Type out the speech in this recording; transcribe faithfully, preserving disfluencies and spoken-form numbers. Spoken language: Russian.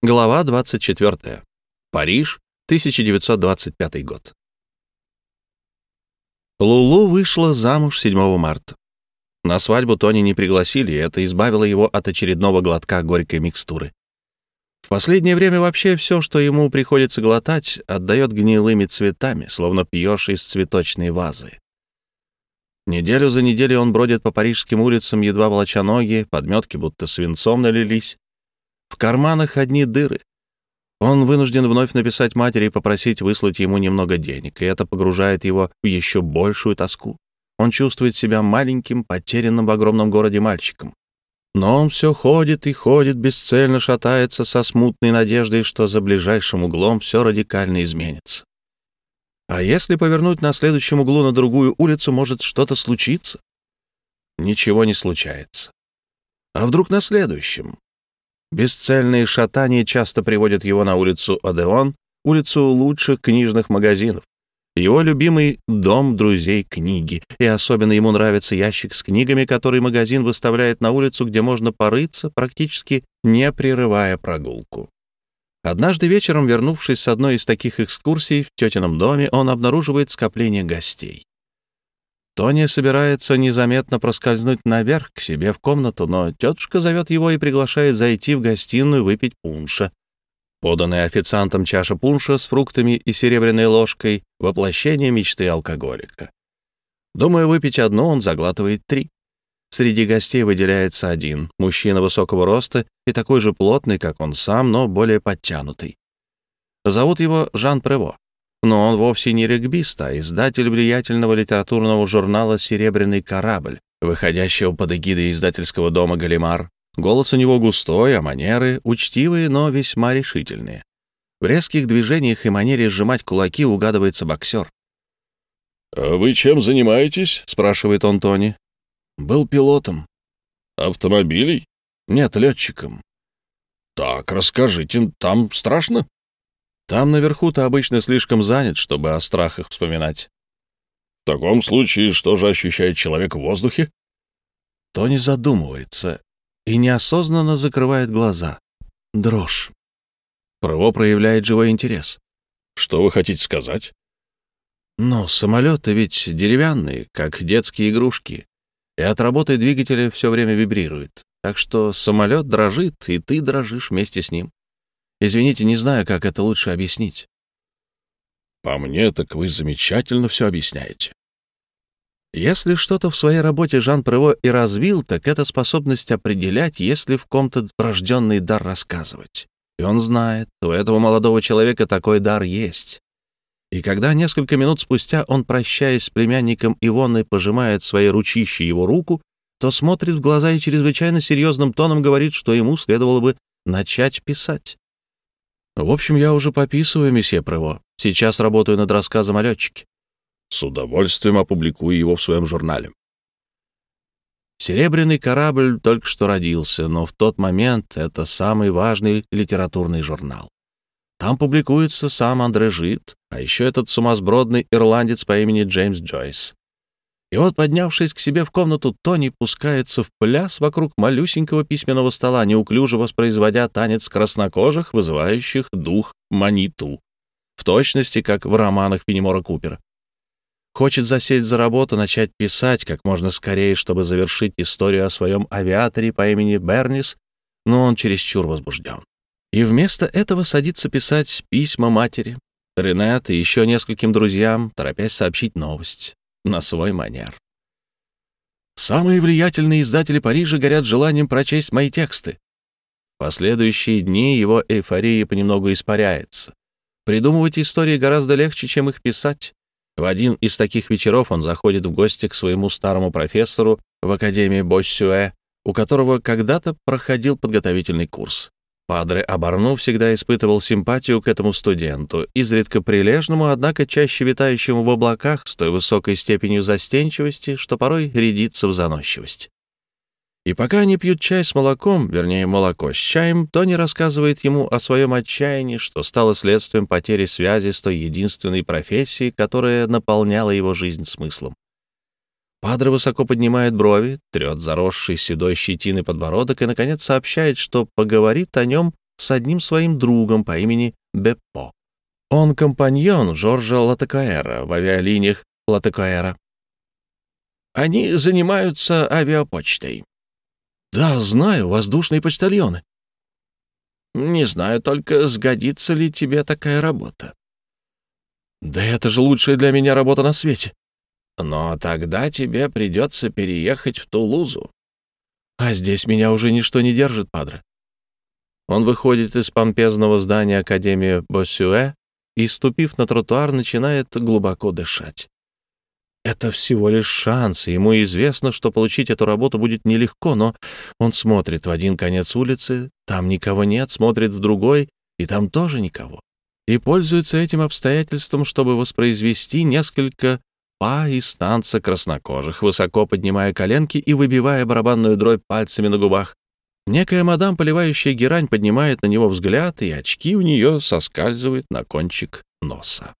Глава двадцать четвёртая. Париж, тысяча девятьсот двадцать пятый год. Лулу вышла замуж седьмого марта. На свадьбу Тони не пригласили, и это избавило его от очередного глотка горькой микстуры. В последнее время вообще все, что ему приходится глотать, отдает гнилыми цветами, словно пьешь из цветочной вазы. Неделю за неделей он бродит по парижским улицам, едва волоча ноги, подметки будто свинцом налились. В карманах одни дыры. Он вынужден вновь написать матери и попросить выслать ему немного денег, и это погружает его в еще большую тоску. Он чувствует себя маленьким, потерянным в огромном городе мальчиком. Но он все ходит и ходит, бесцельно шатается со смутной надеждой, что за ближайшим углом все радикально изменится. А если повернуть на следующем углу на другую улицу, может что-то случиться? Ничего не случается. А вдруг на следующем? Бесцельные шатания часто приводят его на улицу Одеон, улицу лучших книжных магазинов. Его любимый дом друзей книги, и особенно ему нравится ящик с книгами, который магазин выставляет на улицу, где можно порыться, практически не прерывая прогулку. Однажды вечером, вернувшись с одной из таких экскурсий в тетином доме, он обнаруживает скопление гостей. Тони собирается незаметно проскользнуть наверх к себе в комнату, но тетушка зовет его и приглашает зайти в гостиную выпить пунша. Поданная официантом чаша пунша с фруктами и серебряной ложкой — воплощение мечты алкоголика. Думая выпить одну, он заглатывает три. Среди гостей выделяется один, мужчина высокого роста и такой же плотный, как он сам, но более подтянутый. Зовут его Жан Прево. Но он вовсе не регбист, а издатель влиятельного литературного журнала «Серебряный корабль», выходящего под эгидой издательского дома «Галимар». Голос у него густой, а манеры учтивые, но весьма решительные. В резких движениях и манере сжимать кулаки угадывается боксер. «А вы чем занимаетесь?» — спрашивает он Тони. «Был пилотом». «Автомобилей?» «Нет, летчиком». «Так, расскажите, там страшно?» «Там наверху ты обычно слишком занят, чтобы о страхах вспоминать». «В таком случае что же ощущает человек в воздухе?» Тони задумывается и неосознанно закрывает глаза. Дрожь. Прево проявляет живой интерес. «Что вы хотите сказать?» «Ну, самолеты ведь деревянные, как детские игрушки, и от работы двигателя все время вибрирует. Так что самолет дрожит, и ты дрожишь вместе с ним. Извините, не знаю, как это лучше объяснить». «По мне, так вы замечательно все объясняете». Если что-то в своей работе Жан Прево и развил, так это способность определять, есть ли в ком-то врожденный дар рассказывать. И он знает, у этого молодого человека такой дар есть. И когда несколько минут спустя он, прощаясь с племянником Ивоной, пожимает своей ручищей его руку, то смотрит в глаза и чрезвычайно серьезным тоном говорит, что ему следовало бы начать писать. «В общем, я уже пописываю, месье Прево. Сейчас работаю над рассказом о летчике». «С удовольствием опубликую его в своем журнале». «Серебряный корабль» только что родился, но в тот момент это самый важный литературный журнал. Там публикуется сам Андре Жид, а еще этот сумасбродный ирландец по имени Джеймс Джойс. И вот, поднявшись к себе в комнату, Тони пускается в пляс вокруг малюсенького письменного стола, неуклюже воспроизводя танец краснокожих, вызывающих дух Маниту, в точности, как в романах Фенемора Купера. Хочет засесть за работу, начать писать как можно скорее, чтобы завершить историю о своем авиаторе по имени Бернис, но он чересчур возбужден. И вместо этого садится писать письма матери, Ренет и еще нескольким друзьям, торопясь сообщить новость на свой манер. Самые влиятельные издатели Парижа горят желанием прочесть мои тексты. В последующие дни его эйфория понемногу испаряется. Придумывать истории гораздо легче, чем их писать. В один из таких вечеров он заходит в гости к своему старому профессору в Академии Боссюэ, у которого когда-то проходил подготовительный курс. Падре Абарну всегда испытывал симпатию к этому студенту, изредка прилежному, однако чаще витающему в облаках с той высокой степенью застенчивости, что порой рядится в заносчивость. И пока они пьют чай с молоком, вернее, молоко с чаем, Тони рассказывает ему о своем отчаянии, что стало следствием потери связи с той единственной профессией, которая наполняла его жизнь смыслом. Падре высоко поднимает брови, трет заросший седой щетиной подбородок и, наконец, сообщает, что поговорит о нем с одним своим другом по имени Беппо. Он компаньон Жоржа Латекаэра в авиалиниях Латекаэра. Они занимаются авиапочтой. Да, знаю, воздушные почтальоны. Не знаю только, сгодится ли тебе такая работа. Да это же лучшая для меня работа на свете. Но тогда тебе придется переехать в Тулузу. А здесь меня уже ничто не держит, падре. Он выходит из помпезного здания Академии Боссюэ и, ступив на тротуар, начинает глубоко дышать. Это всего лишь шанс, и ему известно, что получить эту работу будет нелегко, но он смотрит в один конец улицы, там никого нет, смотрит в другой, и там тоже никого. И пользуется этим обстоятельством, чтобы воспроизвести несколько па из танца краснокожих, высоко поднимая коленки и выбивая барабанную дробь пальцами на губах. Некая мадам, поливающая герань, поднимает на него взгляд, и очки у нее соскальзывают на кончик носа.